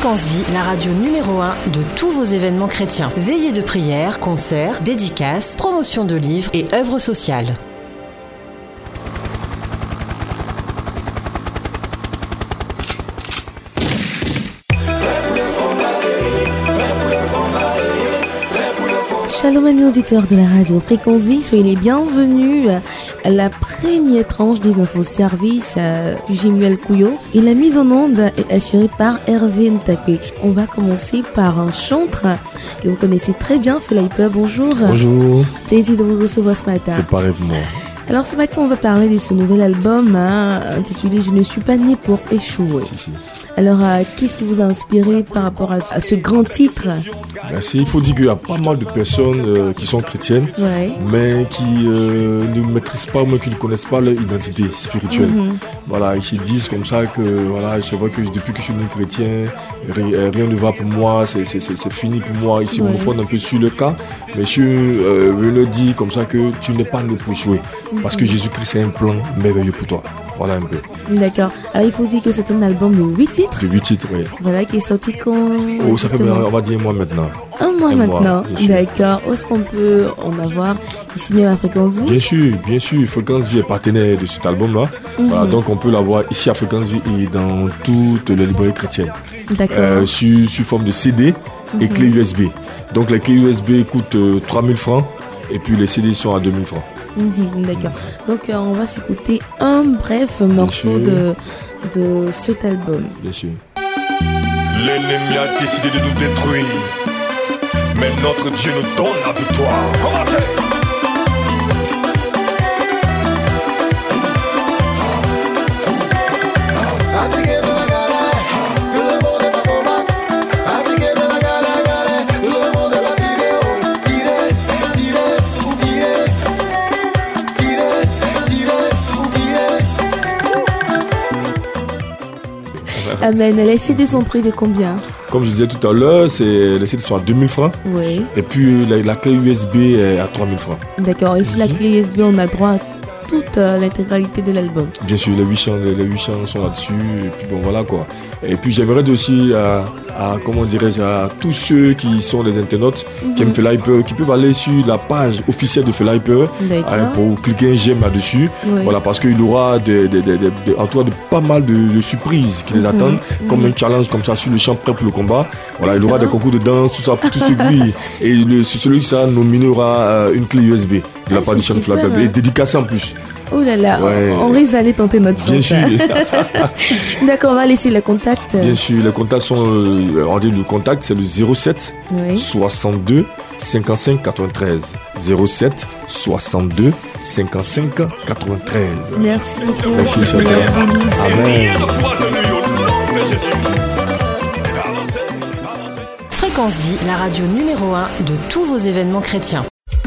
Fréquence Vie, la radio numéro 1 de tous vos événements chrétiens. Veillées de prière, concerts, dédicaces, promotion de livres et œuvres sociales. Shalom amis auditeurs de la radio Fréquence Vie, soyez les bienvenus à la première tranche des infoservices du Jemuel Kouyo. Et la mise en onde est assurée par Hervé Ntapé. On va commencer par un chantre que vous connaissez très bien, Felaïpe. Bonjour. Bonjour. Plaisir de vous recevoir ce matin. C'est pareil pour moi. Alors ce matin, on va parler de ce nouvel album intitulé « Je ne suis pas né pour échouer ». Alors, qu'est-ce qui vous a inspiré par rapport à ce grand titre? Merci. Il faut dire qu'il y a pas mal de personnes qui sont chrétiennes, mais qui ne maîtrisent pas, ou qui ne connaissent pas leur identité spirituelle. Voilà, ils se disent comme ça que voilà, c'est vrai que depuis que je suis devenu chrétien, rien ne va pour moi, c'est fini pour moi. Ici, on me fonde un peu sur le cas, mais je le dis comme ça que tu n'es pas né pour échouer, parce que Jésus-Christ a un plan merveilleux pour toi. Voilà un peu. D'accord. Alors il faut dire que c'est un album de 8 titres. De 8 titres, oui. Voilà, qui est sorti quand? Oh, ça fait, on va dire un mois maintenant. Un mois maintenant. D'accord. Où est-ce qu'on peut en avoir ici même à Fréquence Vie? Bien sûr. Fréquence Vie est partenaire de cet album-là. Voilà, donc on peut l'avoir ici à Fréquence Vie et dans toutes les librairies chrétiennes. D'accord. Sous forme de CD et clé USB. Donc les clés USB coûtent 3000 francs et puis les CD sont à 2000 francs. D'accord. Donc on va s'écouter un bref morceau de cet album. Bien sûr. L'ennemi a décidé de nous détruire, mais notre Dieu nous donne la victoire. Combattez! Amen. Les CD sont prix de combien? Comme je disais tout à l'heure, les CD sont à 2000 francs. Oui. Et puis la clé USB est à 3000 francs. D'accord. Et sur la clé USB, on a droit à toute l'intégralité de l'album. Bien sûr, les 8 chants sont là-dessus. Et puis bon, voilà quoi. Et puis j'aimerais aussi à tous ceux qui sont des internautes qui aiment Felaïpe, qui peuvent aller sur la page officielle de Felaïpe pour cliquer un j'aime là-dessus. Voilà, parce qu'il y aura en tout cas pas mal de surprises qui les attendent, comme un challenge comme ça sur le champ prêt pour le combat. Voilà, il y aura des concours de danse, tout ça pour tout celui. Et celui qui sera nominé aura une clé USB de la part du champ de Felaïpe et dédicacée en plus. Oh là là, on risque d'aller tenter notre chance. Bien sûr. D'accord, on va laisser les contacts. Bien sûr, les contacts sont... le contact, c'est le 07 62 55 93. 07 62 55 93. Merci beaucoup. Merci, Seigneur. Amen. Fréquence Vie, la radio numéro 1 de tous vos événements chrétiens.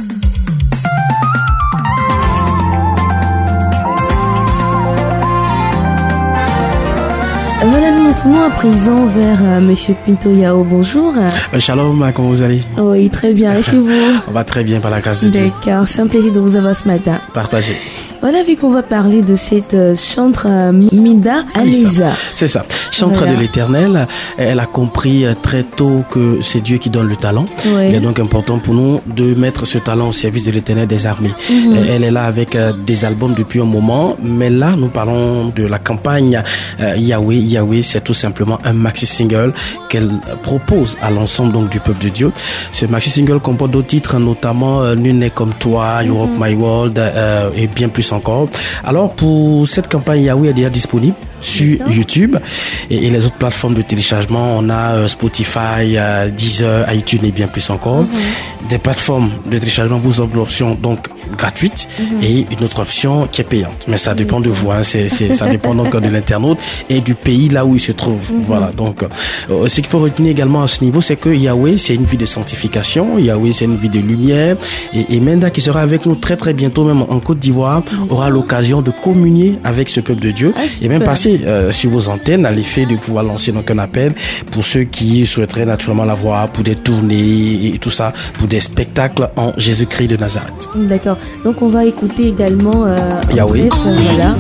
Voilà, nous tournons à présent vers Monsieur Pinto Yao. Bonjour. Shalom, comment vous allez? Oui, très bien. Et chez vous? On va très bien par la grâce de Dieu. D'accord, c'est un plaisir de vous avoir ce matin. Partagez. Voilà, vu qu'on va parler de cette chantre Mida Aliza. C'est ça. Chantre de l'Éternel. Elle a compris très tôt que c'est Dieu qui donne le talent. Il est donc important pour nous de mettre ce talent au service de l'Éternel des armées. Elle est là avec des albums depuis un moment, mais là, nous parlons de la campagne Yahweh. Yahweh, c'est tout simplement un maxi-single qu'elle propose à l'ensemble donc du peuple de Dieu. Ce maxi-single comporte d'autres titres, notamment Nul n'est comme toi, You Rock My World et bien plus encore. Alors pour cette campagne Yahweh est déjà disponible sur YouTube et les autres plateformes de téléchargement. On a Spotify, Deezer, iTunes et bien plus encore. Des plateformes de téléchargement vous offrent l'option donc gratuite et une autre option qui est payante. Mais ça dépend de vous, hein. Ça dépend donc de l'internaute et du pays là où il se trouve. Voilà. Donc ce qu'il faut retenir également à ce niveau, c'est que Yahweh c'est une vie de sanctification. Yahweh c'est une vie de lumière. Et Menda qui sera avec nous très très bientôt, même en Côte d'Ivoire, aura l'occasion de communier avec ce peuple de Dieu et même passer sur vos antennes à l'effet de pouvoir lancer donc un appel pour ceux qui souhaiteraient naturellement la voir pour des tournées et tout ça, pour des spectacles en Jésus-Christ de Nazareth. D'accord. Donc on va écouter également Yahweh. Voilà.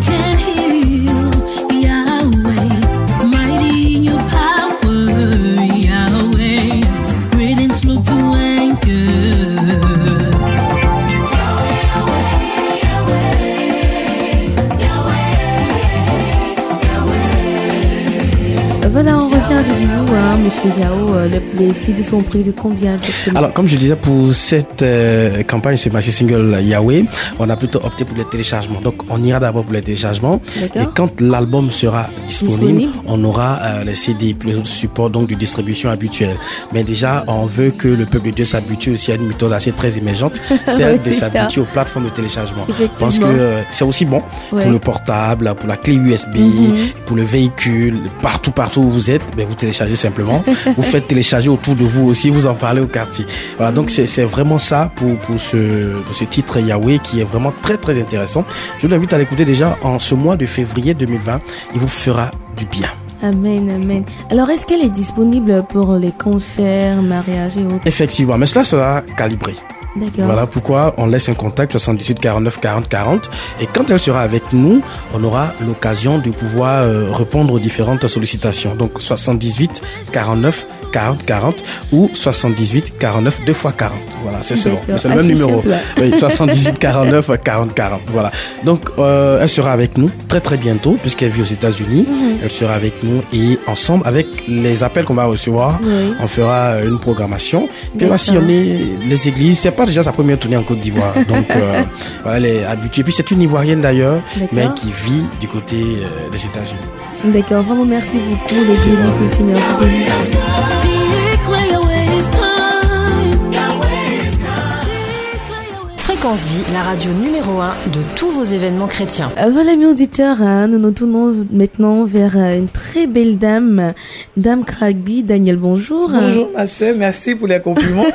Voilà, on revient avec vous, Monsieur Yao. Les CD sont pris de combien? Alors, comme je disais, pour cette campagne sur Marché Single Yahweh, on a plutôt opté pour les téléchargements. Donc, on ira d'abord pour les téléchargements. D'accord. Et quand l'album sera disponible, on aura les CD, le support donc de distribution habituel. Mais déjà, on veut que le peuple de Dieu s'habitue aussi à une méthode assez très émergente, c'est de s'habituer aux plateformes de téléchargement. Je pense que c'est aussi bon pour le portable, pour la clé USB, pour le véhicule, partout où vous êtes, ben vous téléchargez simplement. Vous faites télécharger autour de vous aussi, vous en parlez au quartier. Voilà, donc c'est vraiment ça pour ce titre Yahweh qui est vraiment très très intéressant. Je vous invite à l'écouter déjà en ce mois de février 2020. Il vous fera du bien. Amen, amen. Alors, est-ce qu'elle est disponible pour les concerts, mariages et autres? Effectivement, mais cela sera calibré. D'accord. Voilà pourquoi on laisse un contact 78 49 40 40 et quand elle sera avec nous, on aura l'occasion de pouvoir répondre aux différentes sollicitations. Donc 78 49 40 40 ou 78 49 2 x 40. Voilà, c'est selon. Mais c'est le même numéro. Oui, 78 49 40 40. Voilà. Donc elle sera avec nous très très bientôt puisqu'elle vit aux États-Unis. Elle sera avec nous et ensemble avec les appels qu'on va recevoir, on fera une programmation. Puis là, si on est les églises, c'est pas déjà sa première tournée en Côte d'Ivoire. Donc, voilà, elle est habituée. Puis, c'est une Ivoirienne d'ailleurs, mais qui vit du côté des États-Unis. D'accord. Vraiment, merci beaucoup. Les bénis que le Seigneur vous bénisse. Fréquence Vie, la radio numéro 1 de tous vos événements chrétiens. Voilà, mes auditeurs, nous nous tournons maintenant vers une très belle dame, Dame Kragby. Daniel, bonjour. Bonjour, ma sœur, merci pour les compliments.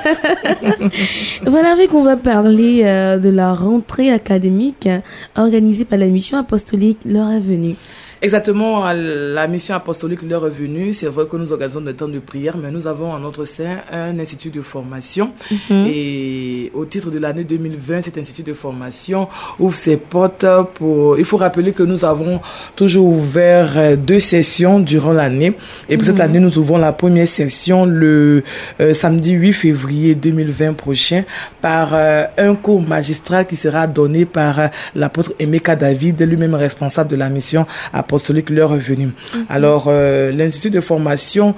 Voilà, avec on va parler de la rentrée académique organisée par la mission apostolique L'heure est venue. Exactement, la mission apostolique L'heure est venue. C'est vrai que nous organisons des temps de prière, mais nous avons en notre sein un institut de formation. Et au titre de l'année 2020, cet institut de formation ouvre ses portes pour... Il faut rappeler que nous avons toujours ouvert 2 sessions durant l'année. Et pour cette année, nous ouvrons la première session le samedi 8 février 2020 prochain par un cours magistral qui sera donné par l'apôtre Emeka David, lui-même responsable de la mission apostolique L'heure est venue. Alors, l'Institut de formation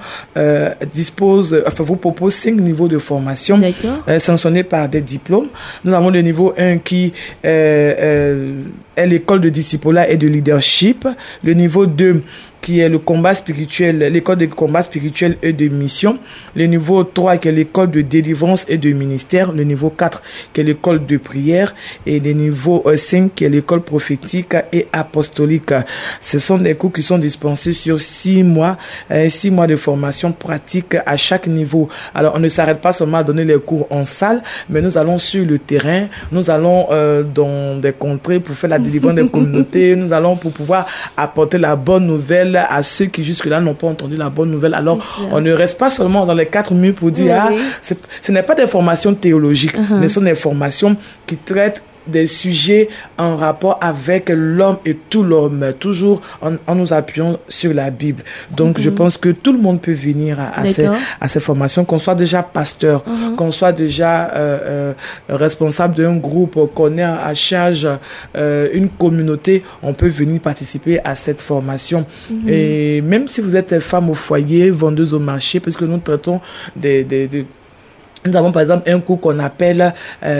vous propose 5 niveaux de formation sanctionnés par des diplômes. Nous avons le niveau 1 qui est l'école de discipulat et de leadership. Le niveau 2 qui est le combat spirituel, l'école de combat spirituel et de mission. Le niveau 3 qui est l'école de délivrance et de ministère. Le niveau 4 qui est l'école de prière. Et le niveau 5 qui est l'école prophétique et apostolique. Ce sont des cours qui sont dispensés sur 6 mois. 6 mois de formation pratique à chaque niveau. Alors, on ne s'arrête pas seulement à donner les cours en salle, mais nous allons sur le terrain. Nous allons dans des contrées pour faire la délivrance des communautés. Nous allons pour pouvoir apporter la bonne nouvelle à ceux qui jusque-là n'ont pas entendu la bonne nouvelle. Alors, on ne reste pas seulement dans les 4 murs pour dire ce n'est pas des formations théologiques, mais ce sont des formations qui traitent des sujets en rapport avec l'homme et tout l'homme, toujours en nous appuyant sur la Bible. Donc, je pense que tout le monde peut venir à ces formations, qu'on soit déjà pasteur, qu'on soit déjà responsable d'un groupe, qu'on ait à charge une communauté, on peut venir participer à cette formation. Et même si vous êtes femme au foyer, vendeuse au marché, parce que nous traitons nous avons par exemple un cours qu'on appelle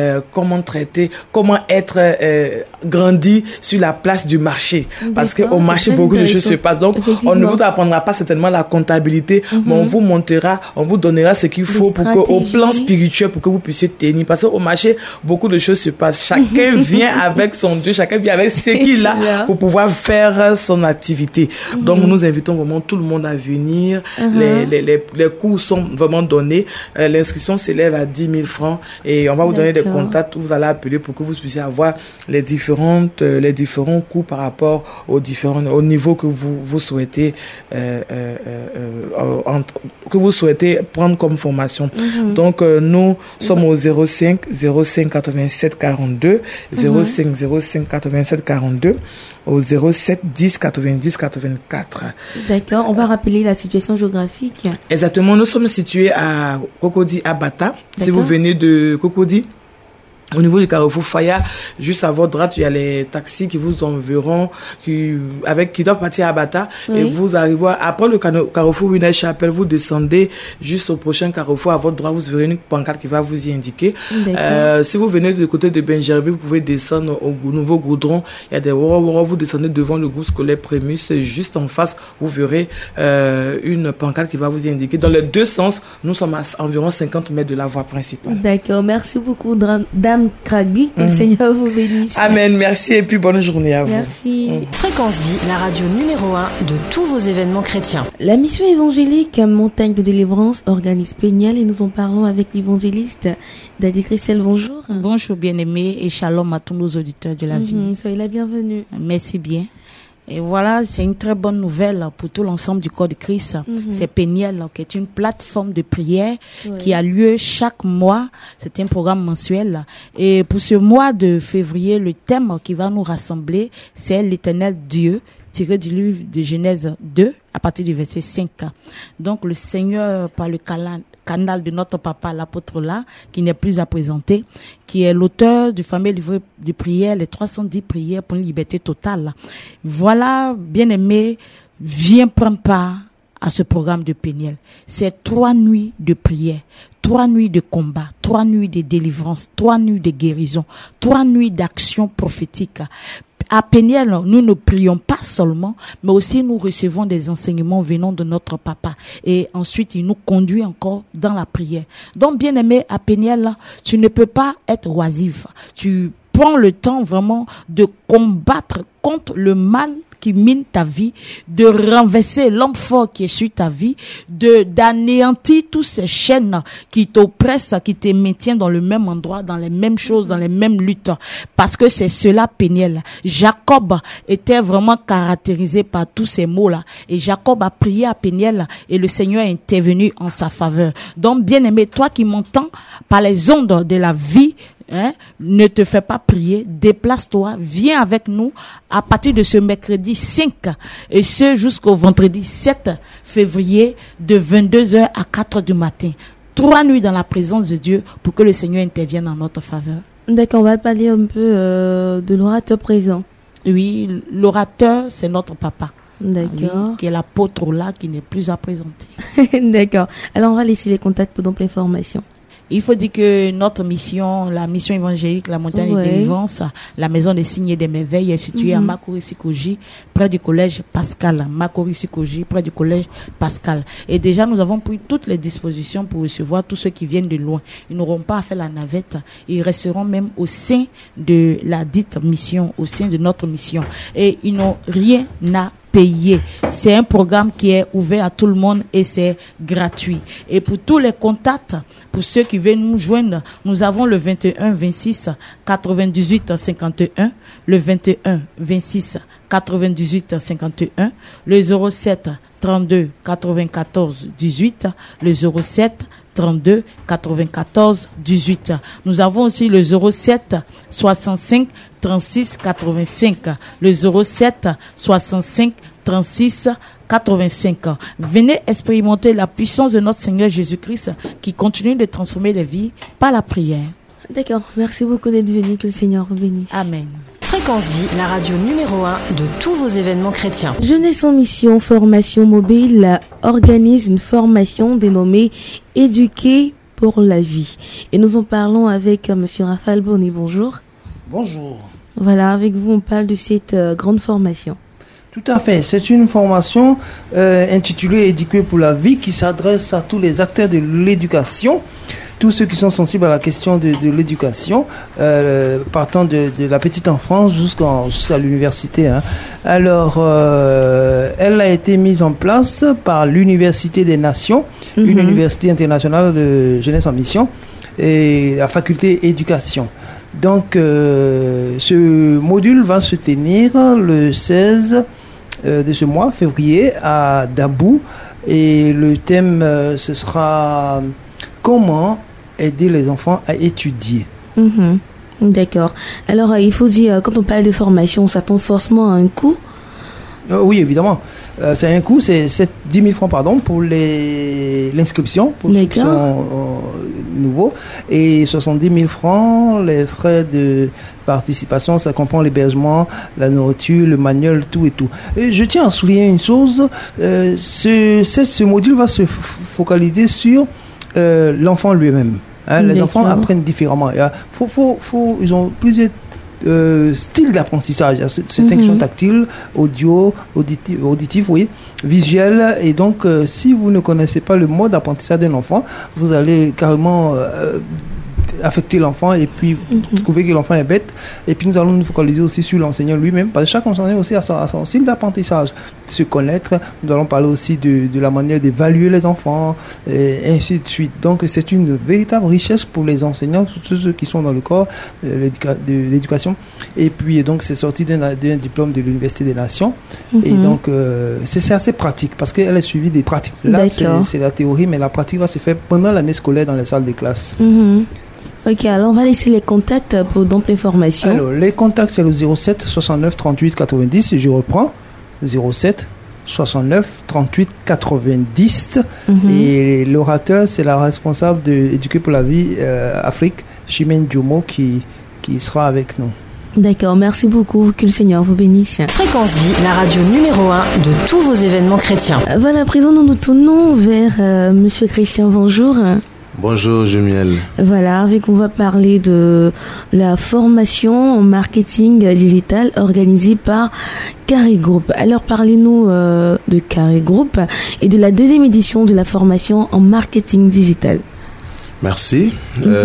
comment être grandi sur la place du marché. Parce qu'au marché, beaucoup de choses se passent. Donc, on ne vous apprendra pas certainement la comptabilité, mais on vous montrera, on vous donnera ce qu'il faut pour que, au plan spirituel, pour que vous puissiez tenir. Parce qu'au marché, beaucoup de choses se passent. Chacun vient avec son Dieu, chacun vient avec ce qu'il a pour pouvoir faire son activité. Donc, nous invitons vraiment tout le monde à venir. Les cours sont vraiment donnés. L'inscription s'élève à 10 000 francs et on va vous donner des contacts où vous allez appeler pour que vous puissiez avoir les différents cours par rapport au niveau que vous souhaitez que vous souhaitez prendre comme formation. Donc nous sommes au 05 87 42 05 87 42 au 07 10 90 84. D'accord, on va rappeler la situation géographique. Exactement, nous sommes situés à Cocody, à Bata. Si vous venez de Cocody, Au niveau du carrefour Faya, juste à votre droite, il y a les taxis qui vous enverront, qui doivent partir à Bata. Oui. Et vous arrivez, après le carrefour Winner Chapelle, vous descendez juste au prochain carrefour. À votre droite, vous verrez une pancarte qui va vous y indiquer. Si vous venez du côté de Benjerville, vous pouvez descendre au nouveau goudron. Il y a des Woro, vous descendez devant le groupe scolaire Prémus. Juste en face, vous verrez une pancarte qui va vous y indiquer. Dans les deux sens, nous sommes à environ 50 mètres de la voie principale. D'accord, merci beaucoup, Dame Kragby, que le Seigneur vous bénisse. Amen, merci et puis bonne journée à vous. Merci. Fréquence Vie, la radio numéro 1 de tous vos événements chrétiens. La mission évangélique Montagne de délivrance organise Péniel et nous en parlons avec l'évangéliste Daddy Christelle. Bonjour. Bonjour bien-aimés et shalom à tous nos auditeurs de la vie. Soyez la bienvenue. Merci bien. Et voilà, c'est une très bonne nouvelle pour tout l'ensemble du corps de Christ. C'est Péniel, qui est une plateforme de prière qui a lieu chaque mois. C'est un programme mensuel. Et pour ce mois de février, le thème qui va nous rassembler, c'est l'Éternel Dieu, tiré du livre de Genèse 2, à partir du verset 5. Donc, le Seigneur, par le canal de notre papa, l'apôtre là, qui n'est plus à présenter, qui est l'auteur du fameux livre de prières, les 310 prières pour une liberté totale. Voilà, bien-aimé, viens prendre part à ce programme de Péniel. C'est 3 nuits de prière, 3 nuits de combat, 3 nuits de délivrance, 3 nuits de guérison, 3 nuits d'action prophétique. À Péniel, nous ne prions pas seulement, mais aussi nous recevons des enseignements venant de notre papa. Et ensuite, il nous conduit encore dans la prière. Donc, bien aimé, à Péniel, tu ne peux pas être oisif. Tu prends le temps vraiment de combattre contre le mal qui mine ta vie, de renverser l'homme fort qui est sur ta vie, d'anéantir toutes ces chaînes qui t'oppressent, qui te maintiennent dans le même endroit, dans les mêmes choses, dans les mêmes luttes. Parce que c'est cela, Péniel. Jacob était vraiment caractérisé par tous ces mots-là. Et Jacob a prié à Péniel et le Seigneur est intervenu en sa faveur. Donc, bien-aimé, toi qui m'entends par les ondes de la vie, ne te fais pas prier, déplace-toi, viens avec nous à partir de ce mercredi 5 et ce jusqu'au vendredi 7 février de 22h à 4h du matin. 3 nuits dans la présence de Dieu pour que le Seigneur intervienne en notre faveur. D'accord, on va parler un peu de l'orateur présent. Oui, l'orateur, c'est notre papa. D'accord. Oui, qui est l'apôtre là, qui n'est plus à présenter. D'accord. Alors, on va laisser les contacts pour d'autres informations. Il faut dire que notre mission, la mission évangélique, la montagne de délivrance, la maison des signes et des merveilles est située à Makori-Sikoji, près du collège Pascal. Makori-Sikoji, près du collège Pascal. Et déjà, nous avons pris toutes les dispositions pour recevoir tous ceux qui viennent de loin. Ils n'auront pas à faire la navette. Ils resteront même au sein de la dite mission, au sein de notre mission. Et ils n'ont rien à payer. C'est un programme qui est ouvert à tout le monde et c'est gratuit. Et pour tous les contacts, pour ceux qui veulent nous joindre, nous avons le 21 26 98 51, le 21 26 98 51, le 07 32 94 18, le 07 32 94 18. Nous avons aussi le 07 65 36 85, le 07 65 36 85. Venez expérimenter la puissance de notre Seigneur Jésus-Christ qui continue de transformer les vies par la prière. D'accord, merci beaucoup d'être venu, que le Seigneur vous bénisse. Amen. Fréquence Vie, la radio numéro 1 de tous vos événements chrétiens. Jeunesse en mission, formation mobile, organise une formation dénommée Éduquer pour la vie. Et nous en parlons avec M. Raphaël Bonny. Bonjour. Bonjour. Voilà, avec vous, on parle de cette grande formation. Tout à fait. C'est une formation intitulée Éduquer pour la vie qui s'adresse à tous les acteurs de l'éducation, tous ceux qui sont sensibles à la question de l'éducation, partant de la petite enfance jusqu'à l'université. Alors, elle a été mise en place par l'Université des Nations, une université internationale de jeunesse en mission, et la faculté éducation. Donc, ce module va se tenir le 16 de ce mois, février, à Dabou. Et le thème, ce sera comment aider les enfants à étudier. D'accord. Alors, il faut dire, quand on parle de formation, ça tombe forcément à un coût? Oui, évidemment. C'est un coût, c'est 10 000 francs pour l'inscription, pour ceux qui sont nouveau. Et 70 000 francs, les frais de participation, ça comprend l'hébergement, la nourriture, le manuel, tout et tout. Et je tiens à souligner une chose, ce module va se focaliser sur l'enfant lui-même. Les enfants apprennent différemment. Ils ont plusieurs styles d'apprentissage. Il y a certains qui sont tactiles, auditifs, oui, visuels. Et donc, si vous ne connaissez pas le mode d'apprentissage d'un enfant, vous allez carrément affecter l'enfant et puis trouver que l'enfant est bête. Et puis nous allons nous focaliser aussi sur l'enseignant lui-même, parce que chaque enseignant aussi a son style d'apprentissage. Se connaître, nous allons parler aussi de la manière d'évaluer les enfants, et ainsi de suite. Donc c'est une véritable richesse pour les enseignants, tous ceux qui sont dans le corps de l'éducation. Et puis donc c'est sorti d'un diplôme de l'Université des Nations. Et donc c'est assez pratique, parce qu'elle est suivie des pratiques. Là c'est la théorie, mais la pratique va se faire pendant l'année scolaire dans les salles de classe. Ok, alors on va laisser les contacts pour donc les formations. Alors, les contacts, c'est le 07 69 38 90. Je reprends. 07 69 38 90. Et l'orateur, c'est la responsable de Éduquer pour la vie Afrique, Chimène Diomo, qui sera avec nous. D'accord, merci beaucoup, que le Seigneur vous bénisse. Fréquence Vie, la radio numéro 1 de tous vos événements chrétiens. Voilà, à présent nous nous tournons vers Monsieur Christian, bonjour. Bonjour Jumiel. Voilà, avec on va parler de la formation en marketing digital organisée par Carré Group. Alors parlez-nous de Carré Group et de la deuxième édition de la formation en marketing digital. Merci.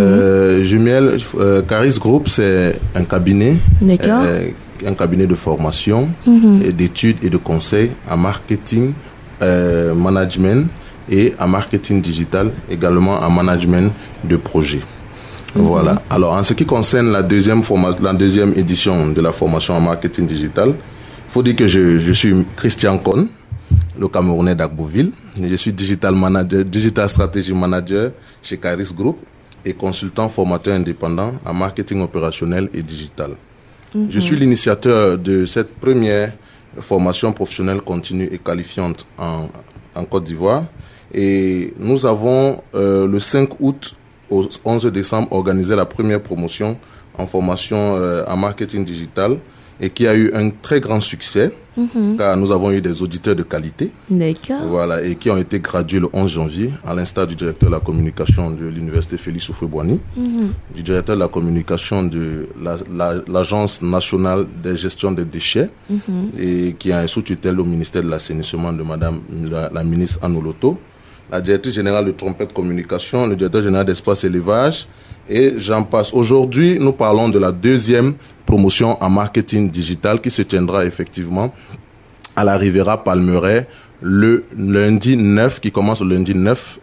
Jumiel, Carré Group, c'est un cabinet. D'accord. Un cabinet de formation, et d'études et de conseils en marketing, management et en marketing digital, également en management de projet. Voilà. Alors, en ce qui concerne la deuxième édition de la formation en marketing digital, il faut dire que je suis Christian Kohn, le Camerounais d'Agboville. Je suis digital strategy manager chez Caris Group et consultant formateur indépendant en marketing opérationnel et digital. Je suis l'initiateur de cette première formation professionnelle continue et qualifiante en Côte d'Ivoire. Et nous avons le 5 août au 11 décembre organisé la première promotion en formation en marketing digital, et qui a eu un très grand succès, car nous avons eu des auditeurs de qualité. D'accord. Voilà, et qui ont été gradués le 11 janvier, à l'instar du directeur de la communication de l'université Félix Houphouët-Boigny, du directeur de la communication de l'Agence nationale de gestion des déchets, et qui a un sous-tutelle au ministère de l'assainissement de madame la ministre Anne Oloto, la directrice générale de Trompette Communication, le directeur général d'Espace Élevage, et j'en passe. Aujourd'hui, nous parlons de la deuxième promotion en marketing digital qui se tiendra effectivement à la Riviera Palmeraie le lundi 9, qui commence le lundi 9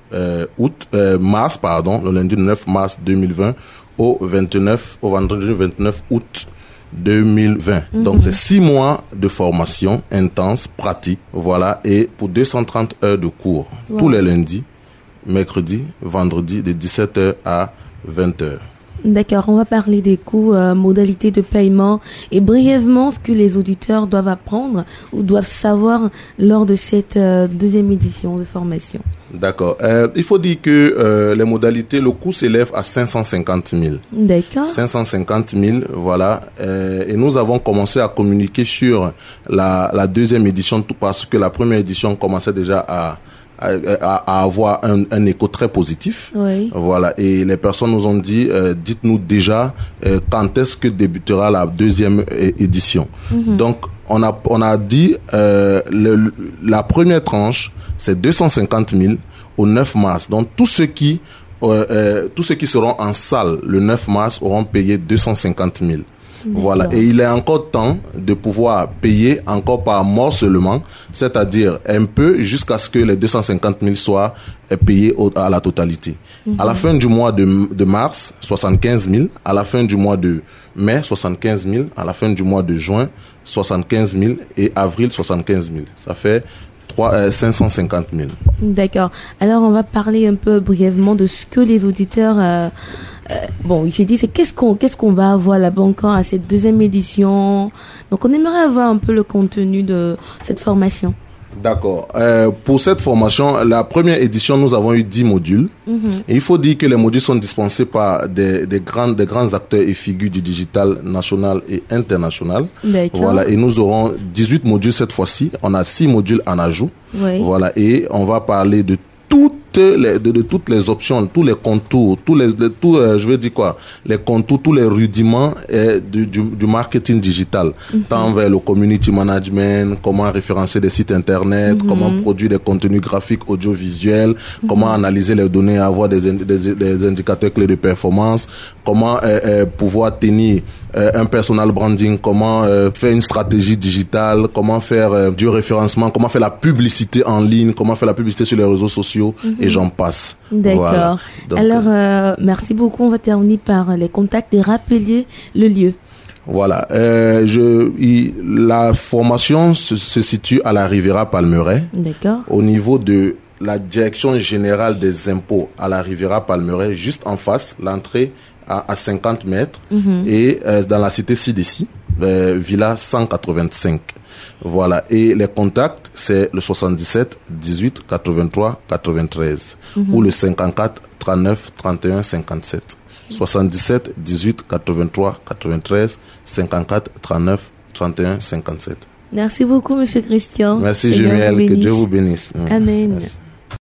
mars 2020 au vendredi 29 août 2020. Donc c'est 6 mois de formation intense, pratique, voilà, et pour 230 heures de cours tous les lundis, mercredis, vendredis de 17h à 20h. D'accord, on va parler des coûts, modalités de paiement et brièvement ce que les auditeurs doivent apprendre ou doivent savoir lors de cette deuxième édition de formation. D'accord. Il faut dire que les modalités, le coût s'élève à 550 000. D'accord. 550 000, voilà. Et nous avons commencé à communiquer sur la deuxième édition, tout parce que la première édition commençait déjà à avoir un écho très positif. Oui. Voilà. Et les personnes nous ont dit, dites-nous déjà quand est-ce que débutera la deuxième édition. Donc, on a dit la première tranche, c'est 250 000 au 9 mars. Donc, tous ceux qui seront en salle le 9 mars auront payé 250 000. Voilà, et il est encore temps de pouvoir payer encore par morcellement, c'est-à-dire un peu jusqu'à ce que les 250 000 soient payés à la totalité. À la fin du mois de mars, 75 000, à la fin du mois de mai, 75 000, à la fin du mois de juin, 75 000 et avril, 75 000. Ça fait 550 000. D'accord. Alors, on va parler un peu brièvement de ce que les auditeurs... il se dit, c'est qu'est-ce qu'on va avoir là-bas encore à cette deuxième édition. Donc, on aimerait avoir un peu le contenu de cette formation. D'accord. Pour cette formation, la première édition, nous avons eu 10 modules. Et il faut dire que les modules sont dispensés par des grands acteurs et figures du digital national et international. Voilà. Et nous aurons 18 modules cette fois-ci. On a 6 modules en ajout. Oui. Voilà. Et on va parler de toutes les options, tous les contours, les contours, tous les rudiments du marketing digital, tant vers le community management, comment référencer des sites internet, comment produire des contenus graphiques, audiovisuels, comment analyser les données, avoir des indicateurs clés de performance, comment pouvoir tenir un personal branding, comment faire une stratégie digitale, comment faire du référencement, comment faire la publicité en ligne, comment faire la publicité sur les réseaux sociaux, et j'en passe. D'accord. Voilà. Donc, alors, merci beaucoup. On va terminer par les contacts et rappeler le lieu. Voilà. La formation se situe à la Riviera Palmeraie. D'accord. Au niveau de la direction générale des impôts à la Riviera Palmeraie, juste en face, l'entrée à 50 mètres, et dans la cité CDC, Villa 185. Voilà. Et les contacts, c'est le 77 18 83 93 ou le 54 39 31 57. 77 18 83 93 54 39 31 57. Merci beaucoup, Monsieur Christian. Merci, Jumel. Que Dieu vous bénisse. Amen. Merci.